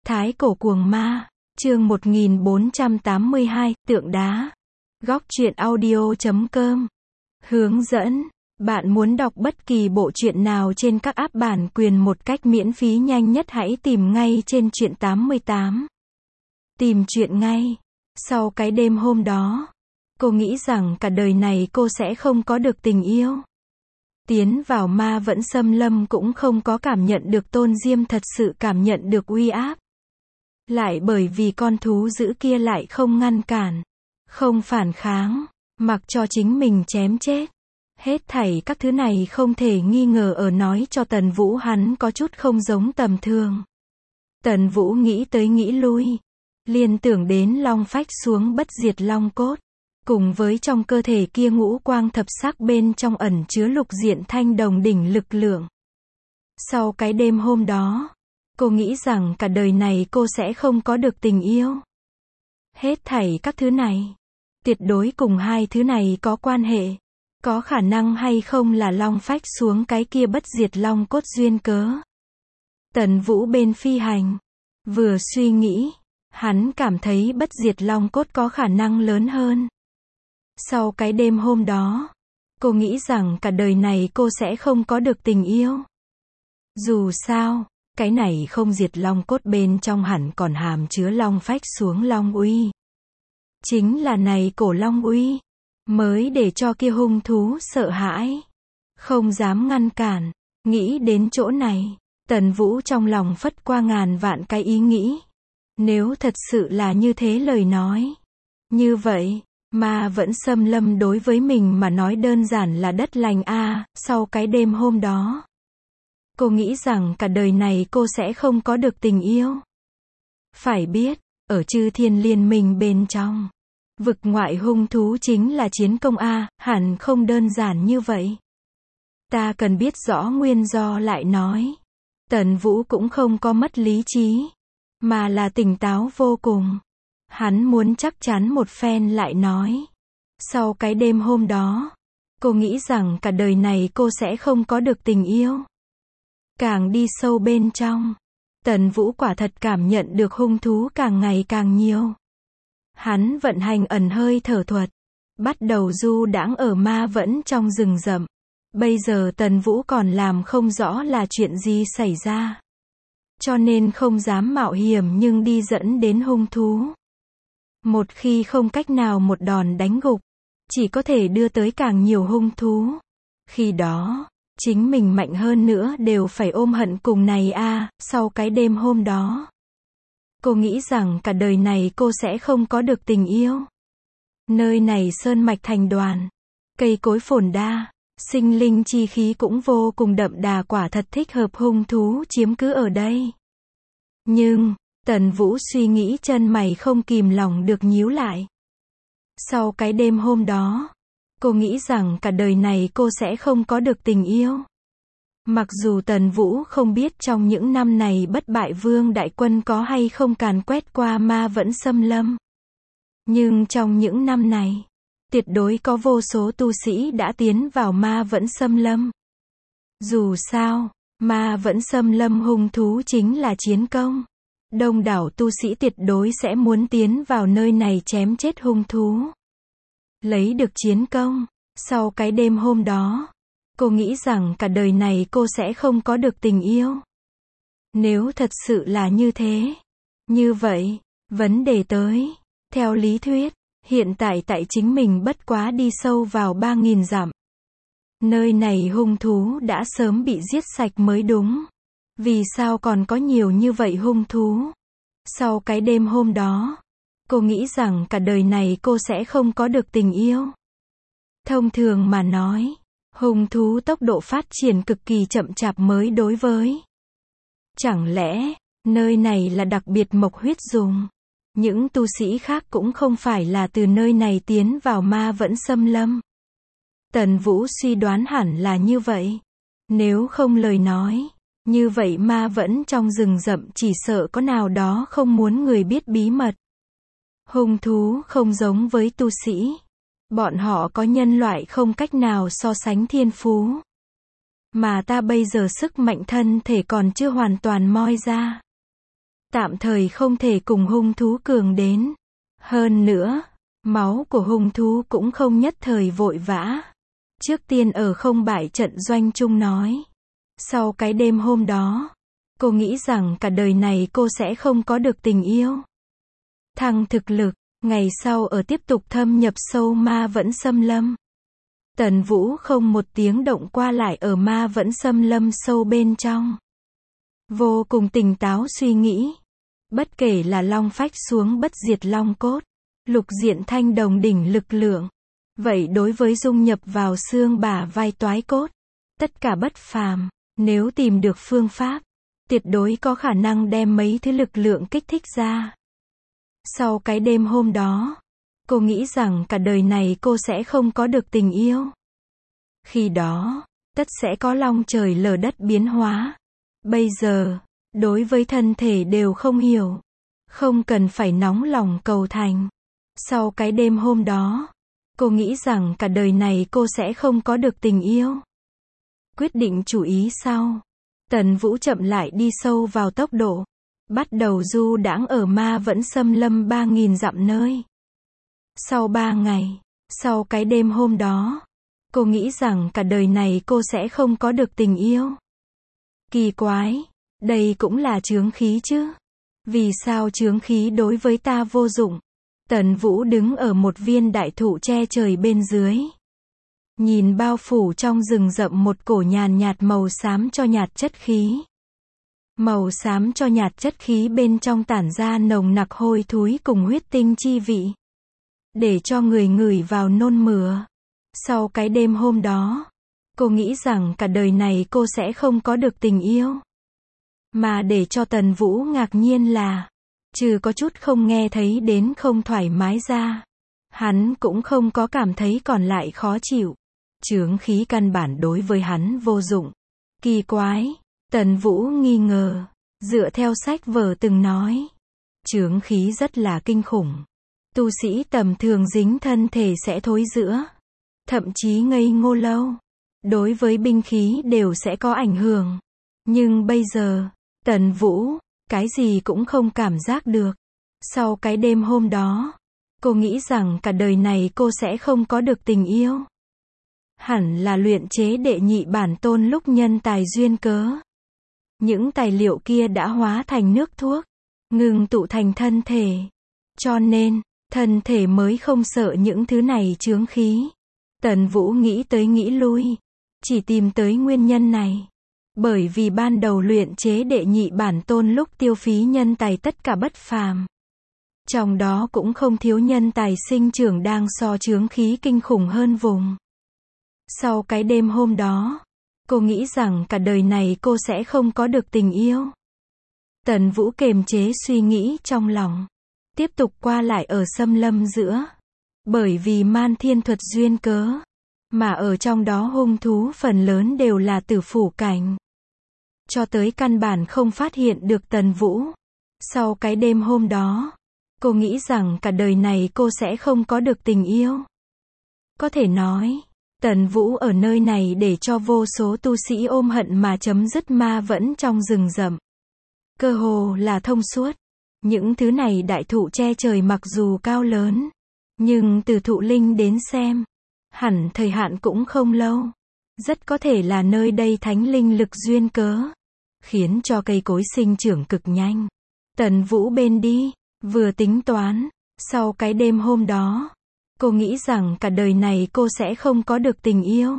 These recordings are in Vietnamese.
Thái cổ cuồng ma, chương 1482, tượng đá. Góc truyện audio.com. Hướng dẫn. Bạn muốn đọc bất kỳ bộ truyện nào trên các app bản quyền một cách miễn phí nhanh nhất, hãy tìm ngay trên truyện 88. Tìm truyện ngay. Sau cái đêm hôm đó, cô nghĩ rằng cả đời này cô sẽ không có được tình yêu. Tiến vào ma vẫn xâm lâm cũng không có cảm nhận được tôn diêm thật sự cảm nhận được uy áp. Lại bởi vì con thú dữ kia lại không ngăn cản, không phản kháng, mặc cho chính mình chém chết. Hết thảy các thứ này không thể nghi ngờ ở nói cho Tần Vũ hắn có chút không giống tầm thường. Tần Vũ nghĩ tới nghĩ lui, liên tưởng đến long phách xuống bất diệt long cốt, cùng với trong cơ thể kia ngũ quang thập sắc bên trong ẩn chứa lục diện thanh đồng đỉnh lực lượng. Sau cái đêm hôm đó, cô nghĩ rằng cả đời này cô sẽ không có được tình yêu. Hết thảy các thứ này, tuyệt đối cùng hai thứ này có quan hệ. Có khả năng hay không là long phách xuống cái kia bất diệt long cốt duyên cớ. Tần Vũ bên phi hành, vừa suy nghĩ, hắn cảm thấy bất diệt long cốt có khả năng lớn hơn. Sau cái đêm hôm đó, cô nghĩ rằng cả đời này cô sẽ không có được tình yêu. Dù sao, cái này không diệt long cốt bên trong hẳn còn hàm chứa long phách xuống long uy. Chính là này cổ long uy, mới để cho kia hung thú sợ hãi, không dám ngăn cản. Nghĩ đến chỗ này, Tần Vũ trong lòng phất qua ngàn vạn cái ý nghĩ. Nếu thật sự là như thế lời nói, như vậy, ma vẫn xâm lâm đối với mình mà nói đơn giản là đất lành a. Sau cái đêm hôm đó, cô nghĩ rằng cả đời này cô sẽ không có được tình yêu. Phải biết, ở chư thiên liên minh bên trong, vực ngoại hung thú chính là chiến công a, hẳn không đơn giản như vậy. Ta cần biết rõ nguyên do lại nói. Tần Vũ cũng không có mất lý trí, mà là tỉnh táo vô cùng. Hắn muốn chắc chắn một phen lại nói. Sau cái đêm hôm đó, cô nghĩ rằng cả đời này cô sẽ không có được tình yêu. Càng đi sâu bên trong, Tần Vũ quả thật cảm nhận được hung thú càng ngày càng nhiều. Hắn vận hành ẩn hơi thở thuật, bắt đầu du đãng ở ma vẫn trong rừng rậm. Bây giờ Tần Vũ còn làm không rõ là chuyện gì xảy ra, cho nên không dám mạo hiểm nhưng đi dẫn đến hung thú. Một khi không cách nào một đòn đánh gục, chỉ có thể đưa tới càng nhiều hung thú. Khi đó, chính mình mạnh hơn nữa đều phải ôm hận cùng này a. Sau cái đêm hôm đó, cô nghĩ rằng cả đời này cô sẽ không có được tình yêu. Nơi này sơn mạch thành đoàn, cây cối phồn đa, sinh linh chi khí cũng vô cùng đậm đà, quả thật thích hợp hung thú chiếm cứ ở đây. Nhưng, Tần Vũ suy nghĩ chân mày không kìm lòng được nhíu lại. Sau cái đêm hôm đó, cô nghĩ rằng cả đời này cô sẽ không có được tình yêu. Mặc dù Tần Vũ không biết trong những năm này bất bại vương đại quân có hay không càn quét qua ma vẫn xâm lâm. Nhưng trong những năm này, tuyệt đối có vô số tu sĩ đã tiến vào ma vẫn xâm lâm. Dù sao, ma vẫn xâm lâm hung thú chính là chiến công. Đông đảo tu sĩ tuyệt đối sẽ muốn tiến vào nơi này chém chết hung thú, lấy được chiến công. Sau cái đêm hôm đó, cô nghĩ rằng cả đời này cô sẽ không có được tình yêu. Nếu thật sự là như thế, như vậy, vấn đề tới, theo lý thuyết, hiện tại tại chính mình bất quá đi sâu vào 3.000 dặm. Nơi này hung thú đã sớm bị giết sạch mới đúng. Vì sao còn có nhiều như vậy hung thú? Sau cái đêm hôm đó, cô nghĩ rằng cả đời này cô sẽ không có được tình yêu. Thông thường mà nói, hung thú tốc độ phát triển cực kỳ chậm chạp mới đối với. Chẳng lẽ, nơi này là đặc biệt mộc huyết dùng? Những tu sĩ khác cũng không phải là từ nơi này tiến vào ma vẫn xâm lâm. Tần Vũ suy đoán hẳn là như vậy. Nếu không lời nói, như vậy ma vẫn trong rừng rậm chỉ sợ có nào đó không muốn người biết bí mật. Hung thú không giống với tu sĩ. Bọn họ có nhân loại không cách nào so sánh thiên phú. Mà ta bây giờ sức mạnh thân thể còn chưa hoàn toàn moi ra. tạm thời không thể cùng hung thú cường đến. Hơn nữa, máu của hung thú cũng không nhất thời vội vã. Trước tiên ở không bại trận doanh chung nói. Sau cái đêm hôm đó, cô nghĩ rằng cả đời này cô sẽ không có được tình yêu. Thăng thực lực, ngày sau ở tiếp tục thâm nhập sâu ma vẫn xâm lâm. Tần Vũ không một tiếng động qua lại ở ma vẫn xâm lâm sâu bên trong. Vô cùng tỉnh táo suy nghĩ. Bất kể là long phách xuống bất diệt long cốt, lục diện thanh đồng đỉnh lực lượng. Vậy đối với dung nhập vào xương bả vai toái cốt, tất cả bất phàm, nếu tìm được phương pháp, tuyệt đối có khả năng đem mấy thứ lực lượng kích thích ra. Sau cái đêm hôm đó, cô nghĩ rằng cả đời này cô sẽ không có được tình yêu. Khi đó, tất sẽ có long trời lở đất biến hóa. Bây giờ, đối với thân thể đều không hiểu. Không cần phải nóng lòng cầu thành. Sau cái đêm hôm đó, cô nghĩ rằng cả đời này cô sẽ không có được tình yêu. Quyết định chủ ý sau, Tần Vũ chậm lại đi sâu vào tốc độ. Bắt đầu du đãng ở ma vẫn xâm lâm 3.000 dặm nơi. Sau 3 ngày, sau cái đêm hôm đó, cô nghĩ rằng cả đời này cô sẽ không có được tình yêu. Kỳ quái, đây cũng là chướng khí chứ. Vì sao chướng khí đối với ta vô dụng? Tần Vũ đứng ở một viên đại thụ che trời bên dưới. Nhìn bao phủ trong rừng rậm một cổ nhàn nhạt màu xám cho nhạt chất khí. Màu xám cho nhạt chất khí bên trong tản ra nồng nặc hôi thối cùng huyết tinh chi vị. Để cho người ngửi vào nôn mửa. Sau cái đêm hôm đó, cô nghĩ rằng cả đời này cô sẽ không có được tình yêu. Mà để cho Tần Vũ ngạc nhiên là, trừ có chút không nghe thấy đến không thoải mái ra, hắn cũng không có cảm thấy còn lại khó chịu. Chướng khí căn bản đối với hắn vô dụng. Kỳ quái, Tần Vũ nghi ngờ, dựa theo sách vở từng nói, chướng khí rất là kinh khủng. Tu sĩ tầm thường dính thân thể sẽ thối rữa, thậm chí ngây ngô lâu. Đối với binh khí đều sẽ có ảnh hưởng. Nhưng bây giờ, Tần Vũ, cái gì cũng không cảm giác được. Sau cái đêm hôm đó, cô nghĩ rằng cả đời này cô sẽ không có được tình yêu. Hẳn là luyện chế đệ nhị bản tôn lúc nhân tài duyên cớ. Những tài liệu kia đã hóa thành nước thuốc, ngừng tụ thành thân thể. Cho nên, thân thể mới không sợ những thứ này chướng khí. Tần Vũ nghĩ tới nghĩ lui, chỉ tìm tới nguyên nhân này. Bởi vì ban đầu luyện chế đệ nhị bản tôn lúc tiêu phí nhân tài tất cả bất phàm. Trong đó cũng không thiếu nhân tài sinh trưởng đang so chướng khí kinh khủng hơn vùng. Sau cái đêm hôm đó, cô nghĩ rằng cả đời này cô sẽ không có được tình yêu. Tần Vũ kiềm chế suy nghĩ trong lòng, tiếp tục qua lại ở xâm lâm giữa. Bởi vì man thiên thuật duyên cớ, mà ở trong đó hung thú phần lớn đều là tử phủ cảnh. Cho tới căn bản không phát hiện được Tần Vũ. Sau cái đêm hôm đó, cô nghĩ rằng cả đời này cô sẽ không có được tình yêu. Có thể nói, Tần Vũ ở nơi này để cho vô số tu sĩ ôm hận mà chấm dứt ma vẫn trong rừng rậm. Cơ hồ là thông suốt. Những thứ này đại thụ che trời mặc dù cao lớn, nhưng từ thụ linh đến xem, hẳn thời hạn cũng không lâu. Rất có thể là nơi đây thánh linh lực duyên cớ, khiến cho cây cối sinh trưởng cực nhanh. Tần Vũ bên đi, vừa tính toán, sau cái đêm hôm đó, cô nghĩ rằng cả đời này cô sẽ không có được tình yêu.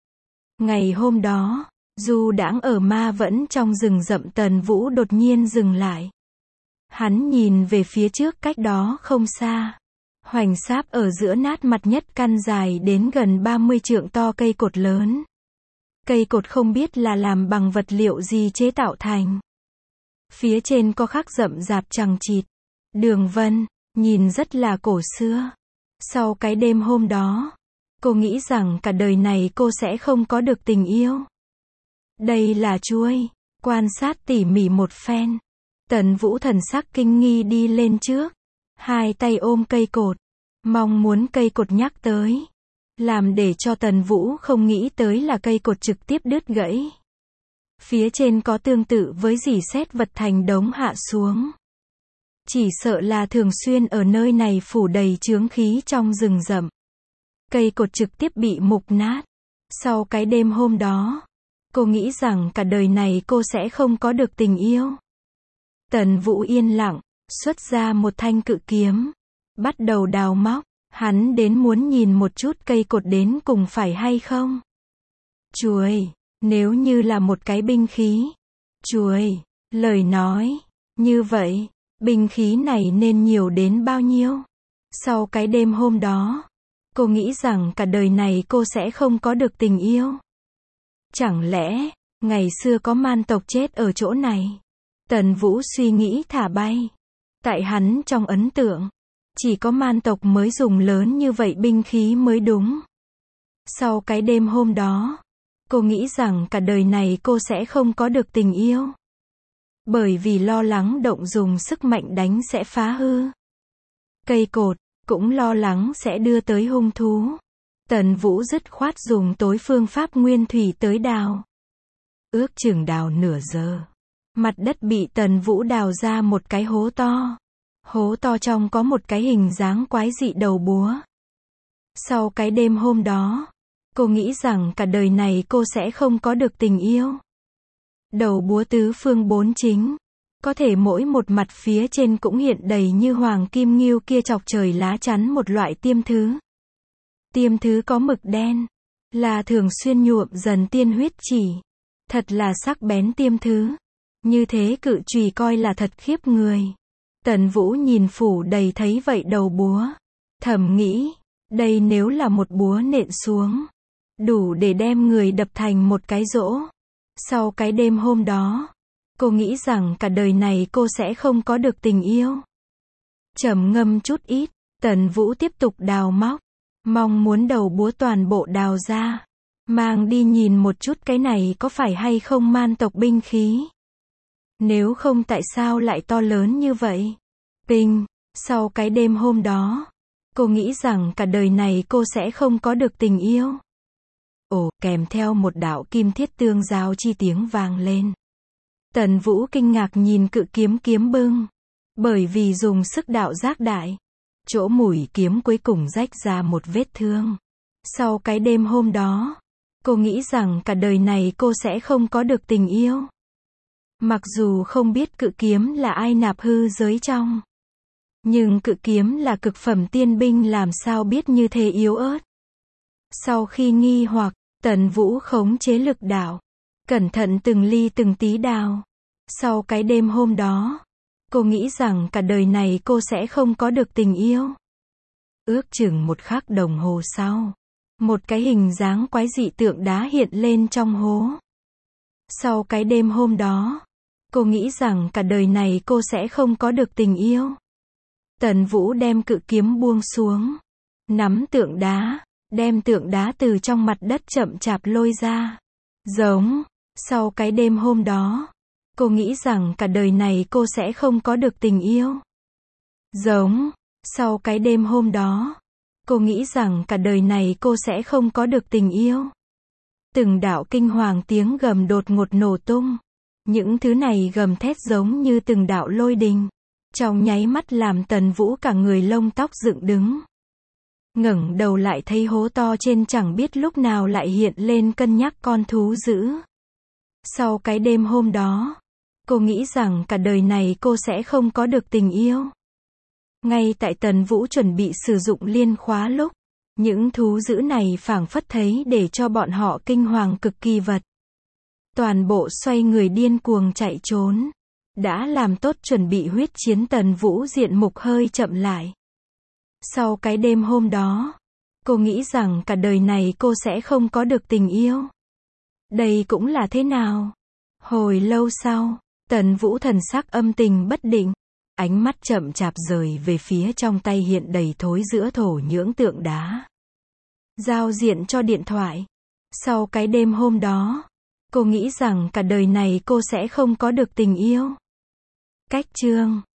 Ngày hôm đó, du đãng ở ma vẫn trong rừng rậm, Tần Vũ đột nhiên dừng lại. Hắn nhìn về phía trước cách đó không xa. Hoành sáp ở giữa nát mặt nhất căn dài đến gần 30 trượng to cây cột lớn. Cây cột không biết là làm bằng vật liệu gì chế tạo thành. Phía trên có khắc rậm rạp chằng chịt, đường vân, nhìn rất là cổ xưa. Sau cái đêm hôm đó, cô nghĩ rằng cả đời này cô sẽ không có được tình yêu. Đây là chuôi, quan sát tỉ mỉ một phen. Tần Vũ thần sắc kinh nghi đi lên trước, hai tay ôm cây cột, mong muốn cây cột nhắc tới. Làm để cho Tần Vũ không nghĩ tới là cây cột trực tiếp đứt gãy. Phía trên có tương tự với rỉ sét vật thành đống hạ xuống. Chỉ sợ là thường xuyên ở nơi này phủ đầy chướng khí trong rừng rậm. Cây cột trực tiếp bị mục nát. Sau cái đêm hôm đó, cô nghĩ rằng cả đời này cô sẽ không có được tình yêu. Tần Vũ yên lặng, xuất ra một thanh cự kiếm, bắt đầu đào móc. Hắn đến muốn nhìn một chút cây cột đến cùng phải hay không. Chuôi, nếu như là một cái binh khí. Chuôi, lời nói, như vậy, binh khí này nên nhiều đến bao nhiêu? Sau cái đêm hôm đó, cô nghĩ rằng cả đời này cô sẽ không có được tình yêu. Chẳng lẽ, ngày xưa có man tộc chết ở chỗ này? Tần Vũ suy nghĩ thả bay. Tại hắn trong ấn tượng, chỉ có man tộc mới dùng lớn như vậy binh khí mới đúng. Sau cái đêm hôm đó, cô nghĩ rằng cả đời này cô sẽ không có được tình yêu. Bởi vì lo lắng động dùng sức mạnh đánh sẽ phá hư cây cột, cũng lo lắng sẽ đưa tới hung thú. Tần Vũ dứt khoát dùng tối phương pháp nguyên thủy tới đào. Ước chừng đào nửa giờ. Mặt đất bị Tần Vũ đào ra một cái hố to. Hố to trong có một cái hình dáng quái dị đầu búa. Sau cái đêm hôm đó, cô nghĩ rằng cả đời này cô sẽ không có được tình yêu. Đầu búa tứ phương bốn chính, có thể mỗi một mặt phía trên cũng hiện đầy như hoàng kim ngưu kia chọc trời lá chắn một loại tiêm thứ. Tiêm thứ có mực đen, là thường xuyên nhuộm dần tiên huyết chỉ. Thật là sắc bén tiêm thứ. Như thế cự chùy coi là thật khiếp người. Tần Vũ nhìn phủ đầy thấy vậy đầu búa. Thầm nghĩ, đây nếu là một búa nện xuống, đủ để đem người đập thành một cái rỗ. Sau cái đêm hôm đó, cô nghĩ rằng cả đời này cô sẽ không có được tình yêu. Trầm ngâm chút ít, Tần Vũ tiếp tục đào móc, mong muốn đầu búa toàn bộ đào ra, mang đi nhìn một chút cái này có phải hay không man tộc binh khí. Nếu không tại sao lại to lớn như vậy? Pinh, sau cái đêm hôm đó, cô nghĩ rằng cả đời này cô sẽ không có được tình yêu. Ồ, kèm theo một đạo kim thiết tương giao chi tiếng vang lên. Tần Vũ kinh ngạc nhìn cự kiếm kiếm bưng. Bởi vì dùng sức đạo giác đại, chỗ mũi kiếm cuối cùng rách ra một vết thương. Sau cái đêm hôm đó, cô nghĩ rằng cả đời này cô sẽ không có được tình yêu. Mặc dù không biết cự kiếm là ai nạp hư giới trong, nhưng cự kiếm là cực phẩm tiên binh làm sao biết như thế yếu ớt. Sau khi nghi hoặc, Tần Vũ khống chế lực đạo, cẩn thận từng ly từng tí đào. Sau cái đêm hôm đó, cô nghĩ rằng cả đời này cô sẽ không có được tình yêu. Ước chừng một khắc đồng hồ sau, một cái hình dáng quái dị tượng đá hiện lên trong hố. Sau cái đêm hôm đó, cô nghĩ rằng cả đời này cô sẽ không có được tình yêu. Tần Vũ đem cự kiếm buông xuống, nắm tượng đá, đem tượng đá từ trong mặt đất chậm chạp lôi ra. Giống, sau cái đêm hôm đó, cô nghĩ rằng cả đời này cô sẽ không có được tình yêu. Giống, sau cái đêm hôm đó, cô nghĩ rằng cả đời này cô sẽ không có được tình yêu. Từng đạo kinh hoàng tiếng gầm đột ngột nổ tung. Những thứ này gầm thét giống như từng đạo lôi đình. Trong nháy mắt làm Tần Vũ cả người lông tóc dựng đứng. Ngẩng đầu lại thấy hố to trên chẳng biết lúc nào lại hiện lên cân nhắc con thú dữ. Sau cái đêm hôm đó, cô nghĩ rằng cả đời này cô sẽ không có được tình yêu. Ngay tại Tần Vũ chuẩn bị sử dụng liên khóa lúc, những thú dữ này phảng phất thấy để cho bọn họ kinh hoàng cực kỳ vật. Toàn bộ xoay người điên cuồng chạy trốn. Đã làm tốt chuẩn bị huyết chiến, Tần Vũ diện mục hơi chậm lại. Sau cái đêm hôm đó, cô nghĩ rằng cả đời này cô sẽ không có được tình yêu. Đây cũng là thế nào? Hồi lâu sau, Tần Vũ thần sắc âm tình bất định, ánh mắt chậm chạp rời về phía trong tay hiện đầy thối giữa thổ nhưỡng tượng đá. Giao diện cho điện thoại. Sau cái đêm hôm đó, cô nghĩ rằng cả đời này cô sẽ không có được tình yêu. Cách chương